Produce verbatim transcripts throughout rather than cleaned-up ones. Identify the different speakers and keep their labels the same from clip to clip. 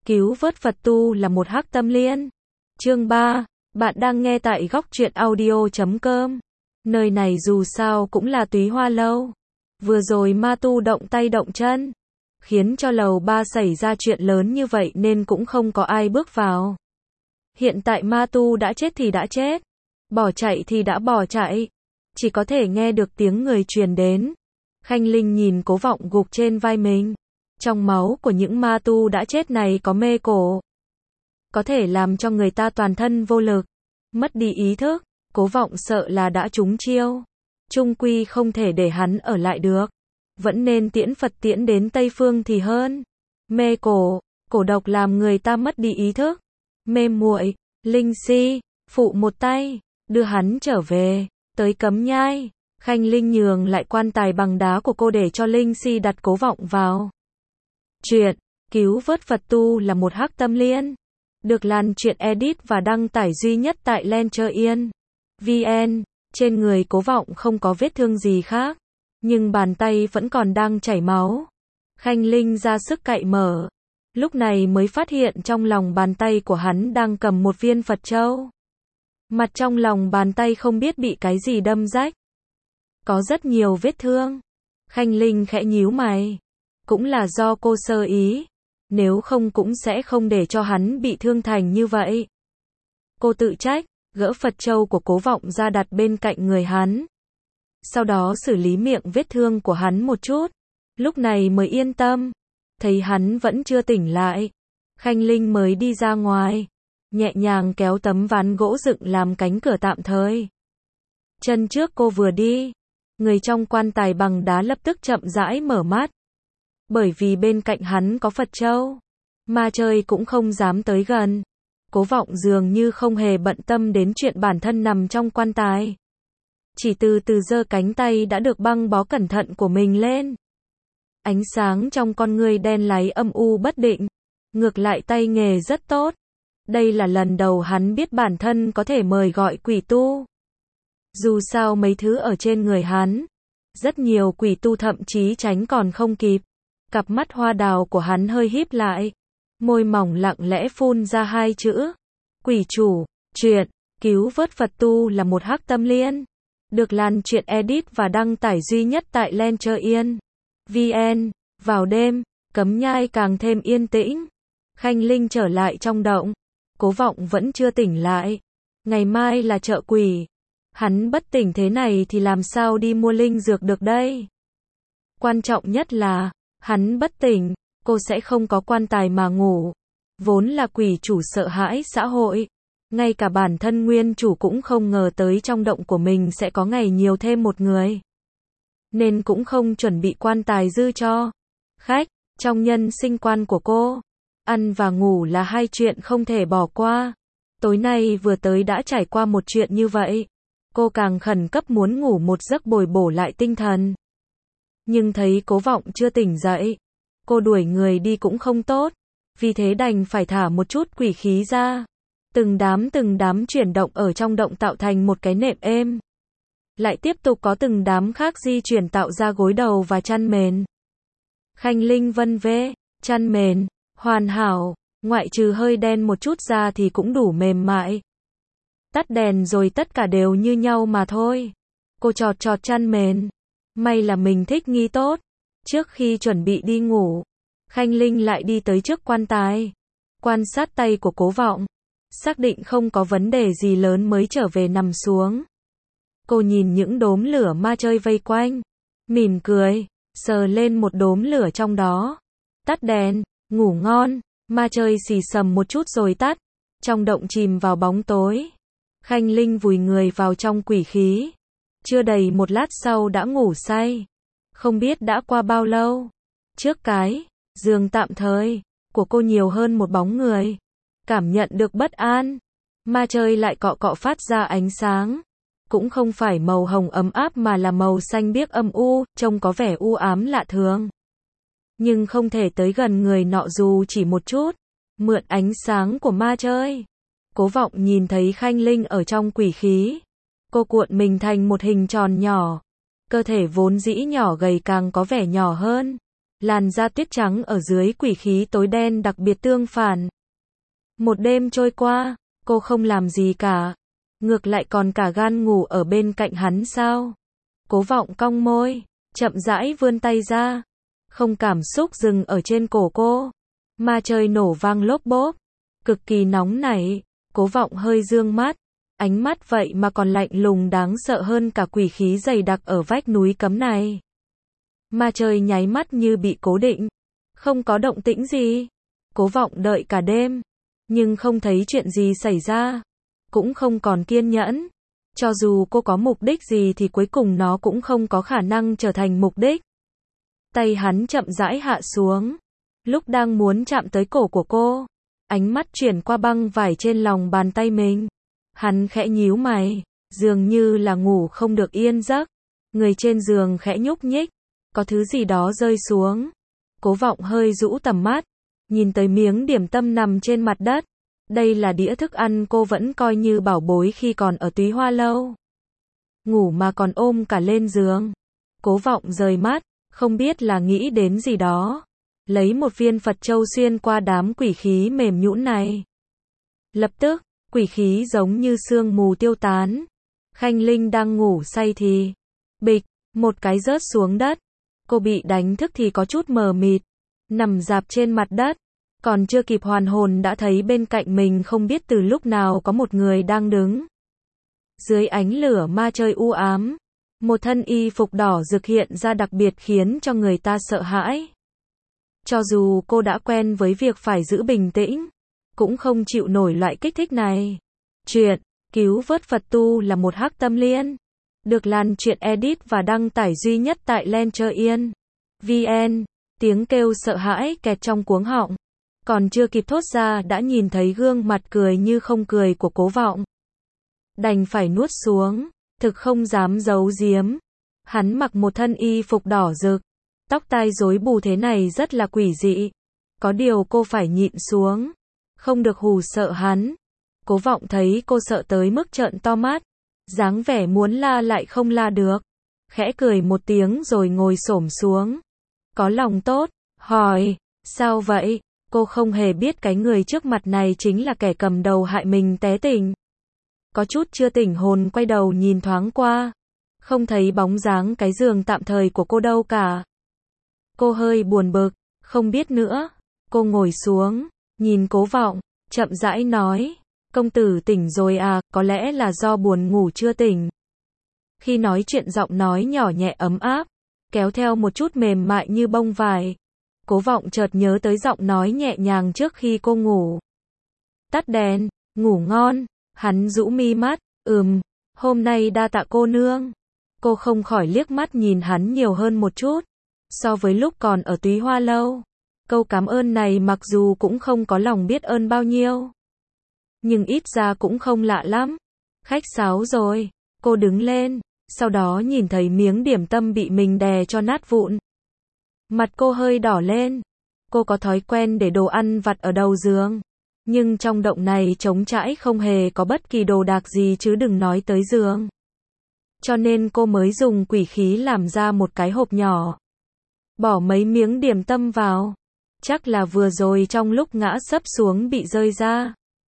Speaker 1: Cứu vớt Phật tu là một hắc tâm liên. Chương ba, bạn đang nghe tại góc truyện audio chấm com. Nơi này dù sao cũng là Túy Hoa lâu. Vừa rồi ma tu động tay động chân, khiến cho lầu ba xảy ra chuyện lớn như vậy nên cũng không có ai bước vào. Hiện tại ma tu đã chết thì đã chết, bỏ chạy thì đã bỏ chạy, chỉ có thể nghe được tiếng người truyền đến. Khanh Linh nhìn Cố Vọng gục trên vai mình. Trong máu của những ma tu đã chết này có mê cổ, có thể làm cho người ta toàn thân vô lực, mất đi ý thức. Cố Vọng sợ là đã trúng chiêu, chung quy không thể để hắn ở lại được, vẫn nên tiễn Phật tiễn đến Tây Phương thì hơn. Mê cổ, cổ độc làm người ta mất đi ý thức, mê muội. Linh Si phụ một tay đưa hắn trở về tới Cấm Nhai. Khanh Linh nhường lại quan tài bằng đá của cô để cho Linh Si đặt Cố Vọng vào. Chuyện Cứu vớt Phật tu là một hắc tâm liên, được lan truyện edit và đăng tải duy nhất tại Lencher Yên vê en. Trên người Cố Vọng không có vết thương gì khác, nhưng bàn tay vẫn còn đang chảy máu. Khanh Linh ra sức cạy mở, lúc này mới phát hiện trong lòng bàn tay của hắn đang cầm một viên Phật châu. Mặt trong lòng bàn tay không biết bị cái gì đâm rách, có rất nhiều vết thương. Khanh Linh khẽ nhíu mày, cũng là do cô sơ ý, nếu không cũng sẽ không để cho hắn bị thương thành như vậy. Cô tự trách, gỡ Phật châu của Cố Vọng ra đặt bên cạnh người hắn, sau đó xử lý miệng vết thương của hắn một chút, lúc này mới yên tâm. Thấy hắn vẫn chưa tỉnh lại, Khanh Linh mới đi ra ngoài, nhẹ nhàng kéo tấm ván gỗ dựng làm cánh cửa tạm thời. Chân trước cô vừa đi, người trong quan tài bằng đá lập tức chậm rãi mở mắt. Bởi vì bên cạnh hắn có Phật châu, ma chơi cũng không dám tới gần. Cố Vọng dường như không hề bận tâm đến chuyện bản thân nằm trong quan tài, chỉ từ từ giơ cánh tay đã được băng bó cẩn thận của mình lên. Ánh sáng trong con ngươi đen láy âm u bất định, ngược lại tay nghề rất tốt. Đây là lần đầu hắn biết bản thân có thể mời gọi quỷ tu. Dù sao mấy thứ ở trên người hắn, rất nhiều quỷ tu thậm chí tránh còn không kịp. Cặp mắt hoa đào của hắn hơi híp lại, môi mỏng lặng lẽ phun ra hai chữ: Quỷ chủ. Chuyện Cứu vớt Phật tu là một hắc tâm liên, được lan truyện edit và đăng tải duy nhất tại Lencher Yên vê en. Vào đêm, Cấm Nhai càng thêm yên tĩnh. Khanh Linh trở lại trong động, Cố Vọng vẫn chưa tỉnh lại. Ngày mai là chợ quỷ, hắn bất tỉnh thế này thì làm sao đi mua linh dược được đây? Quan trọng nhất là, hắn bất tỉnh, cô sẽ không có quan tài mà ngủ. Vốn là quỷ chủ sợ hãi xã hội, ngay cả bản thân nguyên chủ cũng không ngờ tới trong động của mình sẽ có ngày nhiều thêm một người, nên cũng không chuẩn bị quan tài dư cho khách. Trong nhân sinh quan của cô, ăn và ngủ là hai chuyện không thể bỏ qua. Tối nay vừa tới đã trải qua một chuyện như vậy, cô càng khẩn cấp muốn ngủ một giấc bồi bổ lại tinh thần. Nhưng thấy Cố Vọng chưa tỉnh dậy, cô đuổi người đi cũng không tốt, vì thế đành phải thả một chút quỷ khí ra. Từng đám từng đám chuyển động ở trong động tạo thành một cái nệm êm. Lại tiếp tục có từng đám khác di chuyển tạo ra gối đầu và chăn mền. Khanh Linh vân vê, chăn mền, hoàn hảo, ngoại trừ hơi đen một chút ra thì cũng đủ mềm mại. Tắt đèn rồi tất cả đều như nhau mà thôi. Cô chọt chọt chăn mền. May là mình thích nghi tốt. Trước khi chuẩn bị đi ngủ, Khanh Linh lại đi tới trước quan tài, quan sát tay của Cố Vọng, xác định không có vấn đề gì lớn mới trở về nằm xuống. Cô nhìn những đốm lửa ma chơi vây quanh, mỉm cười, sờ lên một đốm lửa trong đó. Tắt đèn, ngủ ngon. Ma chơi xì xầm một chút rồi tắt. Trong động chìm vào bóng tối. Khanh Linh vùi người vào trong quỷ khí. Chưa đầy một lát sau đã ngủ say. Không biết đã qua bao lâu. Trước cái giường tạm thời của cô nhiều hơn một bóng người. Cảm nhận được bất an, ma chơi lại cọ cọ phát ra ánh sáng. Cũng không phải màu hồng ấm áp mà là màu xanh biếc âm u, trông có vẻ u ám lạ thường. Nhưng không thể tới gần người nọ dù chỉ một chút. Mượn ánh sáng của ma chơi, Cố Vọng nhìn thấy Khanh Linh ở trong quỷ khí. Cô cuộn mình thành một hình tròn nhỏ. Cơ thể vốn dĩ nhỏ gầy càng có vẻ nhỏ hơn. làn da tuyết trắng ở dưới quỷ khí tối đen đặc biệt tương phản. Một đêm trôi qua, cô không làm gì cả. Ngược lại còn cả gan ngủ ở bên cạnh hắn sao? Cố Vọng cong môi, chậm rãi vươn tay ra. Không cảm xúc dừng ở trên cổ cô. Ma chơi nổ vang lốp bốp. Cực kỳ nóng nảy. Cố Vọng hơi dương mắt. Ánh mắt vậy mà còn lạnh lùng đáng sợ hơn cả quỷ khí dày đặc ở vách núi cấm này. Ma chơi nháy mắt như bị cố định. Không có động tĩnh gì. Cố Vọng đợi cả đêm. Nhưng không thấy chuyện gì xảy ra. Cũng không còn kiên nhẫn. Cho dù cô có mục đích gì thì cuối cùng nó cũng không có khả năng trở thành mục đích. Tay hắn chậm rãi hạ xuống. Lúc đang muốn chạm tới cổ của cô, ánh mắt chuyển qua băng vải trên lòng bàn tay mình. Hắn khẽ nhíu mày, dường như là ngủ không được yên giấc. Người trên giường khẽ nhúc nhích, có thứ gì đó rơi xuống. Cố Vọng hơi rũ tầm mắt, nhìn tới miếng điểm tâm nằm trên mặt đất. Đây là đĩa thức ăn cô vẫn coi như bảo bối khi còn ở Túy Hoa Lâu. Ngủ mà còn ôm cả lên giường. Cố Vọng rời mắt, không biết là nghĩ đến gì đó. Lấy một viên Phật châu xuyên qua đám quỷ khí mềm nhũn này. Lập tức, quỷ khí giống như sương mù tiêu tán. Khanh Linh đang ngủ say thì, bịch, một cái rớt xuống đất. Cô bị đánh thức thì có chút mờ mịt, nằm rạp trên mặt đất. Còn chưa kịp hoàn hồn đã thấy bên cạnh mình không biết từ lúc nào có một người đang đứng. Dưới ánh lửa ma chơi u ám, một thân y phục đỏ rực hiện ra đặc biệt khiến cho người ta sợ hãi. Cho dù cô đã quen với việc phải giữ bình tĩnh, cũng không chịu nổi loại kích thích này. Chuyện Cứu vớt Phật tu là một hắc tâm liên, được lan truyện edit và đăng tải duy nhất tại Lencher.in. vê en. Tiếng kêu sợ hãi kẹt trong cuống họng. Còn chưa kịp thốt ra đã nhìn thấy gương mặt cười như không cười của Cố Vọng. Đành phải nuốt xuống, thực không dám giấu giếm. Hắn mặc một thân y phục đỏ rực, tóc tai rối bù thế này rất là quỷ dị. Có điều cô phải nhịn xuống, không được hù sợ hắn. Cố Vọng thấy cô sợ tới mức trợn to mắt, dáng vẻ muốn la lại không la được. Khẽ cười một tiếng rồi ngồi xổm xuống. Có lòng tốt, hỏi, sao vậy? Cô không hề biết cái người trước mặt này chính là kẻ cầm đầu hại mình té tỉnh. Có chút chưa tỉnh hồn quay đầu nhìn thoáng qua. Không thấy bóng dáng cái giường tạm thời của cô đâu cả. Cô hơi buồn bực, không biết nữa. Cô ngồi xuống, nhìn Cố Vọng, chậm rãi nói. Công tử tỉnh rồi à, có lẽ là do buồn ngủ chưa tỉnh. Khi nói chuyện giọng nói nhỏ nhẹ ấm áp, kéo theo một chút mềm mại như bông vải. Cố Vọng chợt nhớ tới giọng nói nhẹ nhàng trước khi cô ngủ. Tắt đèn, ngủ ngon. Hắn rũ mi mắt, ừm, hôm nay đa tạ cô nương. Cô không khỏi liếc mắt nhìn hắn nhiều hơn một chút. So với lúc còn ở Túy Hoa Lâu, câu cảm ơn này mặc dù cũng không có lòng biết ơn bao nhiêu, nhưng ít ra cũng không lạ lắm. Khách sáo rồi. Cô đứng lên, sau đó nhìn thấy miếng điểm tâm bị mình đè cho nát vụn. Mặt cô hơi đỏ lên. Cô có thói quen để đồ ăn vặt ở đầu giường, nhưng trong động này trống trải không hề có bất kỳ đồ đạc gì chứ đừng nói tới giường. Cho nên cô mới dùng quỷ khí làm ra một cái hộp nhỏ, bỏ mấy miếng điểm tâm vào. Chắc là vừa rồi trong lúc ngã sấp xuống bị rơi ra.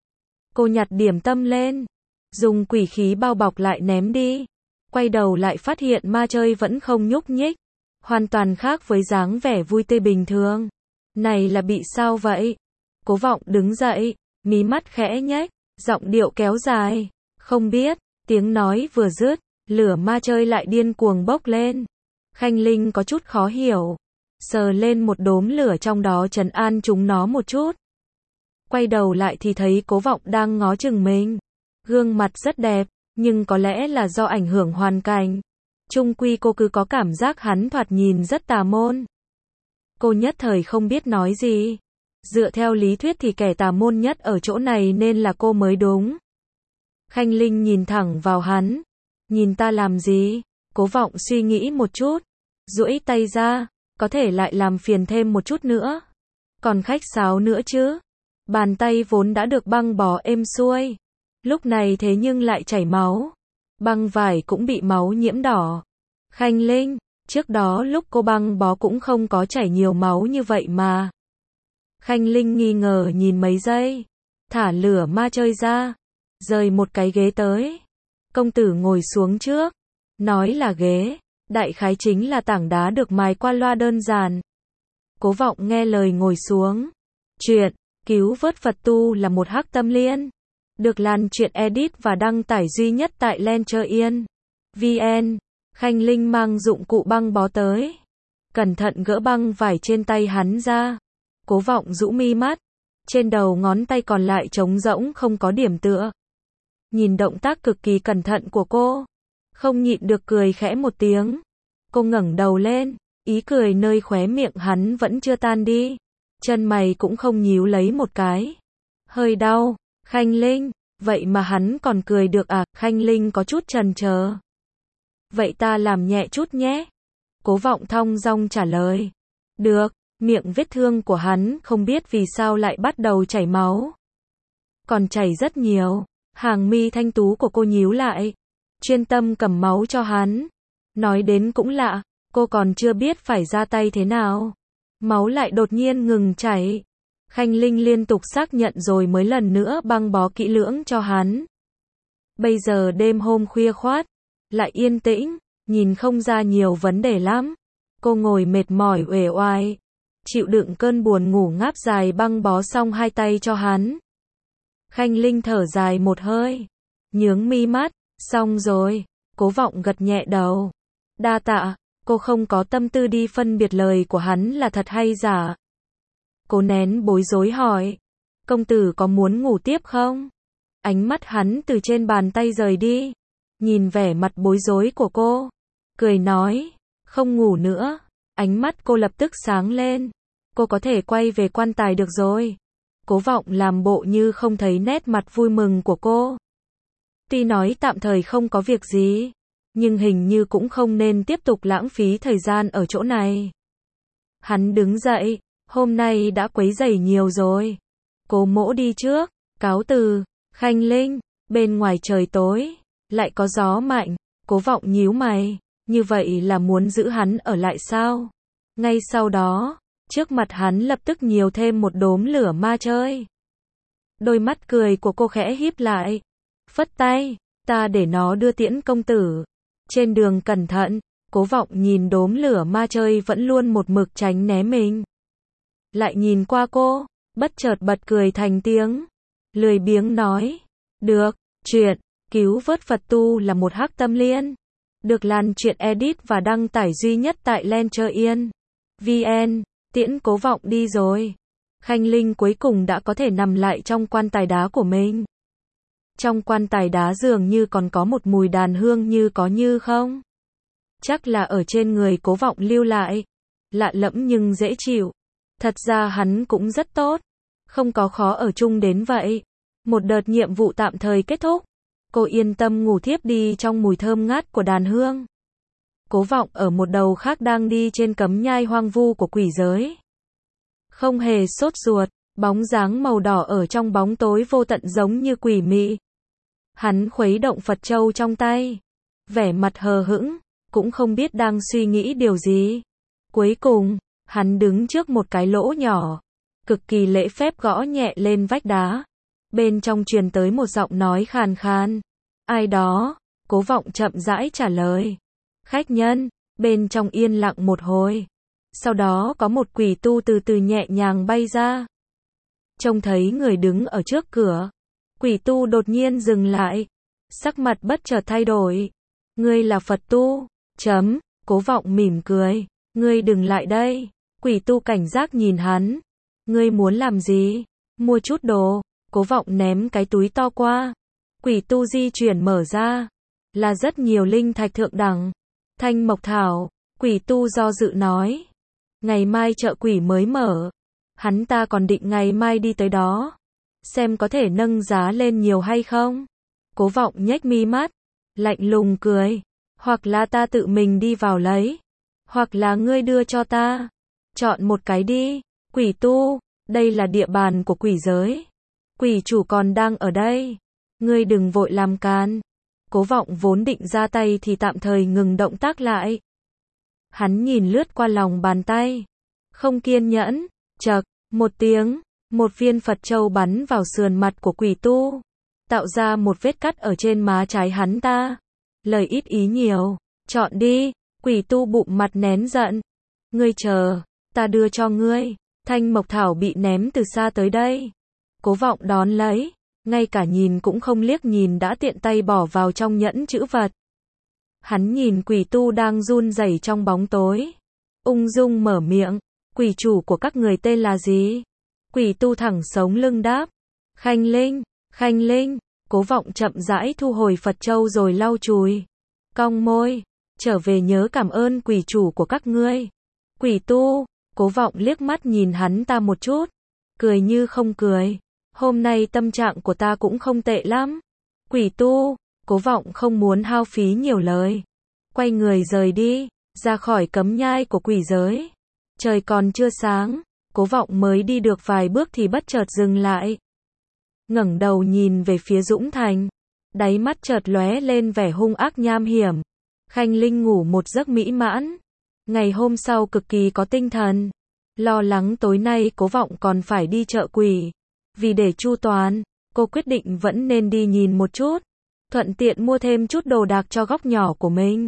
Speaker 1: Cô nhặt điểm tâm lên, dùng quỷ khí bao bọc lại ném đi. Quay đầu lại phát hiện ma chơi vẫn không nhúc nhích, hoàn toàn khác với dáng vẻ vui tươi bình thường. Này là bị sao vậy? Cố Vọng đứng dậy, mí mắt khẽ nhếch, giọng điệu kéo dài. Không biết. Tiếng nói vừa dứt, lửa ma chơi lại điên cuồng bốc lên. Khanh Linh có chút khó hiểu, sờ lên một đốm lửa trong đó trấn an chúng nó một chút. Quay đầu lại thì thấy Cố Vọng đang ngó chừng mình. Gương mặt rất đẹp, nhưng có lẽ là do ảnh hưởng hoàn cảnh. Chung quy cô cứ có cảm giác hắn thoạt nhìn rất tà môn. Cô nhất thời không biết nói gì. Dựa theo lý thuyết thì kẻ tà môn nhất ở chỗ này nên là cô mới đúng. Khanh Linh nhìn thẳng vào hắn. Nhìn ta làm gì? Cố Vọng suy nghĩ một chút, duỗi tay ra, có thể lại làm phiền thêm một chút nữa. Còn khách sáo nữa chứ? Bàn tay vốn đã được băng bó êm xuôi, lúc này thế nhưng lại chảy máu. Băng vải cũng bị máu nhiễm đỏ. Khanh Linh, Trước đó lúc cô băng bó cũng không có chảy nhiều máu như vậy mà. Khanh Linh nghi ngờ nhìn mấy giây, thả lửa ma chơi ra, rời một cái ghế tới. Công tử ngồi xuống trước, nói là ghế, đại khái chính là tảng đá được mài qua loa đơn giản. Cố Vọng nghe lời ngồi xuống. Chuyện cứu vớt Phật tu là một hắc tâm liên, được lan truyện edit và đăng tải duy nhất tại Lencher Yên vn. Khanh Linh mang dụng cụ băng bó tới, cẩn thận gỡ băng vải trên tay hắn ra. Cố Vọng rũ mi mắt, trên đầu ngón tay còn lại trống rỗng không có điểm tựa. Nhìn động tác cực kỳ cẩn thận của cô, không nhịn được cười khẽ một tiếng. Cô ngẩng đầu lên, ý cười nơi khóe miệng hắn vẫn chưa tan đi, chân mày cũng không nhíu lấy một cái. Hơi đau, Khanh Linh, vậy mà hắn còn cười được à? Khanh Linh có chút chần chờ. Vậy ta làm nhẹ chút nhé. Cố Vọng thong dong trả lời. Được. Miệng vết thương của hắn không biết vì sao lại bắt đầu chảy máu. Còn chảy rất nhiều. Hàng mi thanh tú của cô nhíu lại, chuyên tâm cầm máu cho hắn. Nói đến cũng lạ, cô còn chưa biết phải ra tay thế nào, máu lại đột nhiên ngừng chảy. Khanh Linh liên tục xác nhận rồi mới lần nữa băng bó kỹ lưỡng cho hắn. Bây giờ đêm hôm khuya khoát, lại yên tĩnh, nhìn không ra nhiều vấn đề lắm. Cô ngồi mệt mỏi uể oải, chịu đựng cơn buồn ngủ ngáp dài băng bó xong hai tay cho hắn. Khanh Linh thở dài một hơi, nhướng mi mắt, xong rồi. Cố Vọng gật nhẹ đầu. Đa tạ. Cô không có tâm tư đi phân biệt lời của hắn là thật hay giả. Cô nén bối rối hỏi, công tử có muốn ngủ tiếp không? Ánh mắt hắn từ trên bàn tay rời đi, nhìn vẻ mặt bối rối của cô, cười nói, không ngủ nữa. Ánh mắt cô lập tức sáng lên, cô có thể quay về quan tài được rồi. Cố Vọng làm bộ như không thấy nét mặt vui mừng của cô. Tuy nói tạm thời không có việc gì, nhưng hình như cũng không nên tiếp tục lãng phí thời gian ở chỗ này. Hắn đứng dậy, hôm nay đã quấy rầy nhiều rồi. Cố mỗ đi trước, cáo từ. Khanh Linh, bên ngoài trời tối, lại có gió mạnh. Cố Vọng nhíu mày, như vậy là muốn giữ hắn ở lại sao? Ngay sau đó, trước mặt hắn lập tức nhiều thêm một đốm lửa ma chơi. Đôi mắt cười của cô khẽ híp lại, phất tay, ta để nó đưa tiễn công tử. Trên đường cẩn thận. Cố Vọng nhìn đốm lửa ma chơi vẫn luôn một mực tránh né mình, lại nhìn qua cô, bất chợt bật cười thành tiếng, lười biếng nói, được. Chuyện cứu vớt Phật tu là một hắc tâm liên, được lan truyện edit và đăng tải duy nhất tại Lencher Yên vn. Tiễn Cố Vọng đi rồi, Khanh Linh cuối cùng đã có thể nằm lại trong quan tài đá của mình. Trong quan tài đá dường như còn có một mùi đàn hương như có như không. Chắc là ở trên người Cố Vọng lưu lại. Lạ lẫm nhưng dễ chịu. Thật ra hắn cũng rất tốt, không có khó ở chung đến vậy. Một đợt nhiệm vụ tạm thời kết thúc, cô yên tâm ngủ thiếp đi trong mùi thơm ngát của đàn hương. Cố Vọng ở một đầu khác đang đi trên cấm nhai hoang vu của quỷ giới. Không hề sốt ruột, bóng dáng màu đỏ ở trong bóng tối vô tận giống như quỷ mị. Hắn khuấy động Phật châu trong tay, vẻ mặt hờ hững, cũng không biết đang suy nghĩ điều gì. Cuối cùng, hắn đứng trước một cái lỗ nhỏ, cực kỳ lễ phép gõ nhẹ lên vách đá. Bên trong truyền tới một giọng nói khàn khàn. Ai đó? Cố Vọng chậm rãi trả lời. Khách nhân. Bên trong yên lặng một hồi. Sau đó có một quỷ tu từ từ nhẹ nhàng bay ra. Trông thấy người đứng ở trước cửa, quỷ tu đột nhiên dừng lại, sắc mặt bất chợt thay đổi. Ngươi là Phật tu? Chấm. Cố Vọng mỉm cười. Ngươi đừng lại đây. Quỷ tu cảnh giác nhìn hắn. Ngươi muốn làm gì? Mua chút đồ. Cố Vọng ném cái túi to qua. Quỷ tu di chuyển mở ra, là rất nhiều linh thạch thượng đẳng, thanh mộc thảo. Quỷ tu do dự nói, ngày mai chợ quỷ mới mở, hắn ta còn định ngày mai đi tới đó, xem có thể nâng giá lên nhiều hay không. Cố Vọng nhếch mi mắt, lạnh lùng cười, hoặc là ta tự mình đi vào lấy, hoặc là ngươi đưa cho ta, chọn một cái đi. Quỷ tu, đây là địa bàn của quỷ giới, quỷ chủ còn đang ở đây, ngươi đừng vội làm can. Cố Vọng vốn định ra tay thì tạm thời ngừng động tác lại. Hắn nhìn lướt qua lòng bàn tay. Không kiên nhẫn. Chậc, một tiếng, một viên Phật châu bắn vào sườn mặt của quỷ tu. Tạo ra một vết cắt ở trên má trái hắn ta. Lời ít ý nhiều. Chọn đi. Quỷ tu bụng mặt nén giận. Ngươi chờ, ta đưa cho ngươi. Thanh mộc thảo bị ném từ xa tới đây. Cố Vọng đón lấy. Ngay cả nhìn cũng không liếc nhìn đã tiện tay bỏ vào trong nhẫn chữ vật. Hắn nhìn quỷ tu đang run rẩy trong bóng tối. Ung dung mở miệng. Quỷ chủ của các người tên là gì? Quỷ tu thẳng sống lưng đáp. Khanh Linh, Khanh Linh. Cố Vọng chậm rãi thu hồi Phật châu rồi lau chùi. Cong môi. Trở về nhớ cảm ơn quỷ chủ của các ngươi. Quỷ tu. Cố Vọng liếc mắt nhìn hắn ta một chút. Cười như không cười. Hôm nay tâm trạng của ta cũng không tệ lắm. Quỷ tu. Cố Vọng không muốn hao phí nhiều lời. Quay người rời đi. Ra khỏi cấm nhai của quỷ giới. Trời còn chưa sáng. Cố Vọng mới đi được vài bước thì bất chợt dừng lại. Ngẩng đầu nhìn về phía Dũng Thành. Đáy mắt chợt lóe lên vẻ hung ác nham hiểm. Khanh Linh ngủ một giấc mỹ mãn. Ngày hôm sau cực kỳ có tinh thần. Lo lắng tối nay Cố Vọng còn phải đi chợ quỷ. Vì để chu toàn, cô quyết định vẫn nên đi nhìn một chút. Thuận tiện mua thêm chút đồ đạc cho góc nhỏ của mình.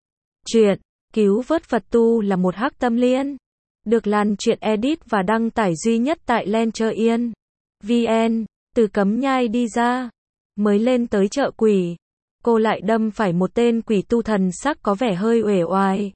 Speaker 1: Chuyện Cứu vớt Phật tu là một hắc tâm liên. Được lan truyện edit và đăng tải duy nhất tại Lencher Yên. vê en. Từ cấm nhai đi ra. Mới lên tới chợ quỷ. Cô lại đâm phải một tên quỷ tu thần sắc có vẻ hơi uể oải.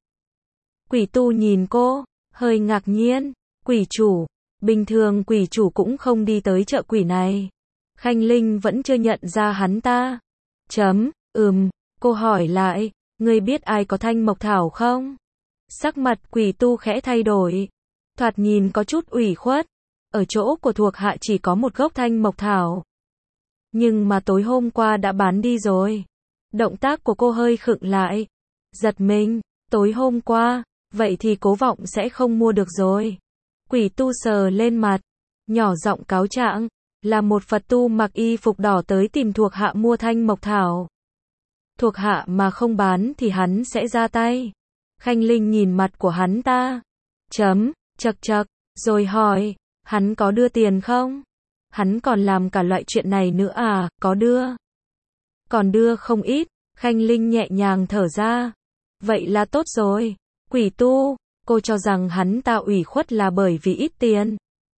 Speaker 1: Quỷ tu nhìn cô, hơi ngạc nhiên. Quỷ chủ. Bình thường quỷ chủ cũng không đi tới chợ quỷ này. Khanh Linh vẫn chưa nhận ra hắn ta. Chấm, ừm, cô hỏi lại, ngươi biết ai có thanh mộc thảo không? Sắc mặt quỷ tu khẽ thay đổi. Thoạt nhìn có chút ủy khuất. Ở chỗ của thuộc hạ chỉ có một gốc thanh mộc thảo. Nhưng mà tối hôm qua đã bán đi rồi. Động tác của cô hơi khựng lại. Giật mình, tối hôm qua, vậy thì Cố Vọng sẽ không mua được rồi. Quỷ tu sờ lên mặt, nhỏ giọng cáo trạng, là một Phật tu mặc y phục đỏ tới tìm thuộc hạ mua thanh mộc thảo. Thuộc hạ mà không bán thì hắn sẽ ra tay. Khanh Linh nhìn mặt của hắn ta. Chấm, chậc chậc, rồi hỏi, hắn có đưa tiền không? Hắn còn làm cả loại chuyện này nữa à, có đưa. Còn đưa không ít, Khanh Linh nhẹ nhàng thở ra. Vậy là tốt rồi. Quỷ tu, cô cho rằng hắn ta ủy khuất là bởi vì ít tiền.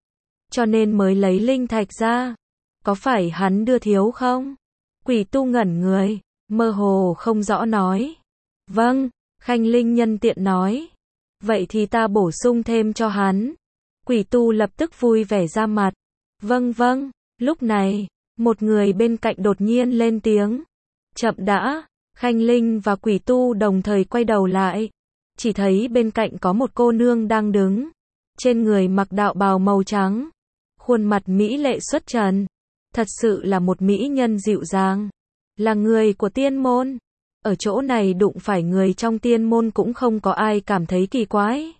Speaker 1: Cho nên mới lấy linh thạch ra. Có phải hắn đưa thiếu không? Quỷ tu ngẩn người, mơ hồ không rõ nói. Vâng, Khanh Linh nhân tiện nói. Vậy thì ta bổ sung thêm cho hắn. Quỷ tu lập tức vui vẻ ra mặt. Vâng vâng, lúc này, một người bên cạnh đột nhiên lên tiếng. Chậm đã, Khanh Linh và quỷ tu đồng thời quay đầu lại. Chỉ thấy bên cạnh có một cô nương đang đứng. Trên người mặc đạo bào màu trắng. Khuôn mặt mỹ lệ xuất trần. Thật sự là một mỹ nhân dịu dàng. Là người của tiên môn. Ở chỗ này đụng phải người trong tiên môn cũng không có ai cảm thấy kỳ quái.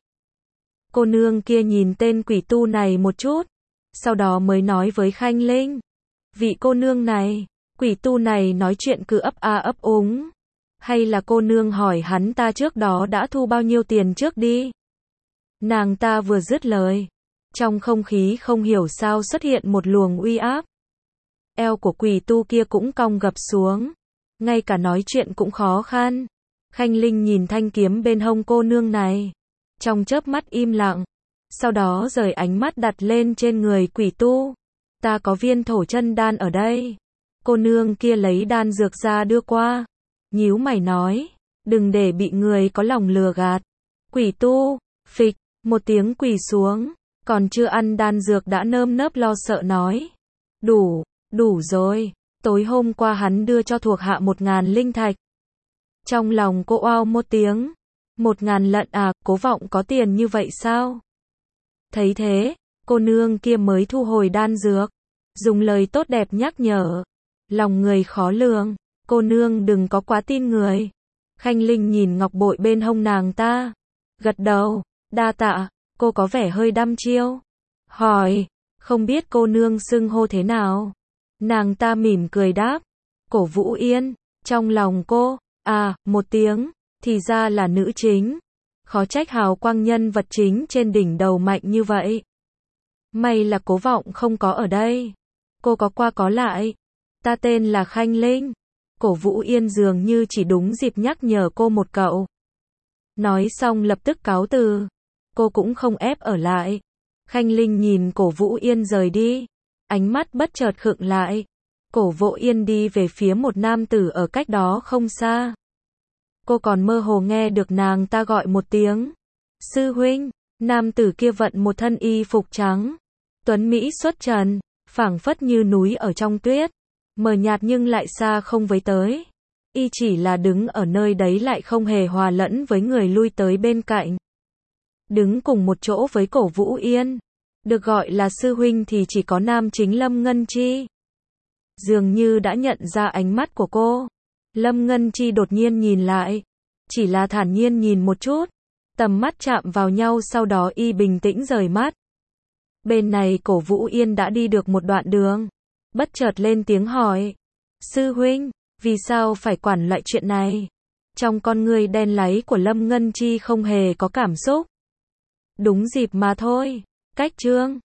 Speaker 1: Cô nương kia nhìn tên quỷ tu này một chút. Sau đó mới nói với Khanh Linh. Vị cô nương này, quỷ tu này nói chuyện cứ ấp a ấp úng. Hay là cô nương hỏi hắn ta trước đó đã thu bao nhiêu tiền trước đi. Nàng ta vừa dứt lời. Trong không khí không hiểu sao xuất hiện một luồng uy áp. Eo của quỷ tu kia cũng cong gập xuống. Ngay cả nói chuyện cũng khó khăn. Khanh Linh nhìn thanh kiếm bên hông cô nương này. Trong chớp mắt im lặng. Sau đó rời ánh mắt đặt lên trên người quỷ tu. Ta có viên thổ chân đan ở đây. Cô nương kia lấy đan dược ra đưa qua. Nhíu mày nói. Đừng để bị người có lòng lừa gạt. Quỷ tu, phịch, một tiếng quỳ xuống. Còn chưa ăn đan dược đã nơm nớp lo sợ nói. Đủ, đủ rồi. Tối hôm qua hắn đưa cho thuộc hạ một ngàn linh thạch. Trong lòng cô oao một tiếng. Một ngàn lận à, Cố Vọng có tiền như vậy sao? Thấy thế, cô nương kia mới thu hồi đan dược. Dùng lời tốt đẹp nhắc nhở. Lòng người khó lường. Cô nương đừng có quá tin người. Khanh Linh nhìn ngọc bội bên hông nàng ta. Gật đầu, đa tạ, cô có vẻ hơi đăm chiêu. Hỏi, không biết cô nương xưng hô thế nào? Nàng ta mỉm cười đáp. Cổ Vũ Yên, trong lòng cô, à, một tiếng, thì ra là nữ chính. Khó trách hào quang nhân vật chính trên đỉnh đầu mạnh như vậy. May là Cố Vọng không có ở đây. Cô có qua có lại. Ta tên là Khanh Linh. Cổ Vũ Yên dường như chỉ đúng dịp nhắc nhở cô một cậu. Nói xong lập tức cáo từ. Cô cũng không ép ở lại. Khanh Linh nhìn Cổ Vũ Yên rời đi. Ánh mắt bất chợt khựng lại. Cổ Vũ Yên đi về phía một nam tử ở cách đó không xa. Cô còn mơ hồ nghe được nàng ta gọi một tiếng. Sư huynh, nam tử kia vận một thân y phục trắng. Tuấn Mỹ xuất trần, phảng phất như núi ở trong tuyết. Mờ nhạt nhưng lại xa không với tới. Y chỉ là đứng ở nơi đấy lại không hề hòa lẫn với người lui tới bên cạnh. Đứng cùng một chỗ với Cổ Vũ Yên. Được gọi là sư huynh thì chỉ có nam chính Lâm Ngân Chi. Dường như đã nhận ra ánh mắt của cô. Lâm Ngân Chi đột nhiên nhìn lại. Chỉ là thản nhiên nhìn một chút. Tầm mắt chạm vào nhau sau đó y bình tĩnh rời mắt. Bên này Cổ Vũ Yên đã đi được một đoạn đường. Bất chợt lên tiếng hỏi. Sư huynh, vì sao phải quản loại chuyện này? Trong con người đen láy của Lâm Ngân Chi không hề có cảm xúc. Đúng dịp mà thôi. Cách chương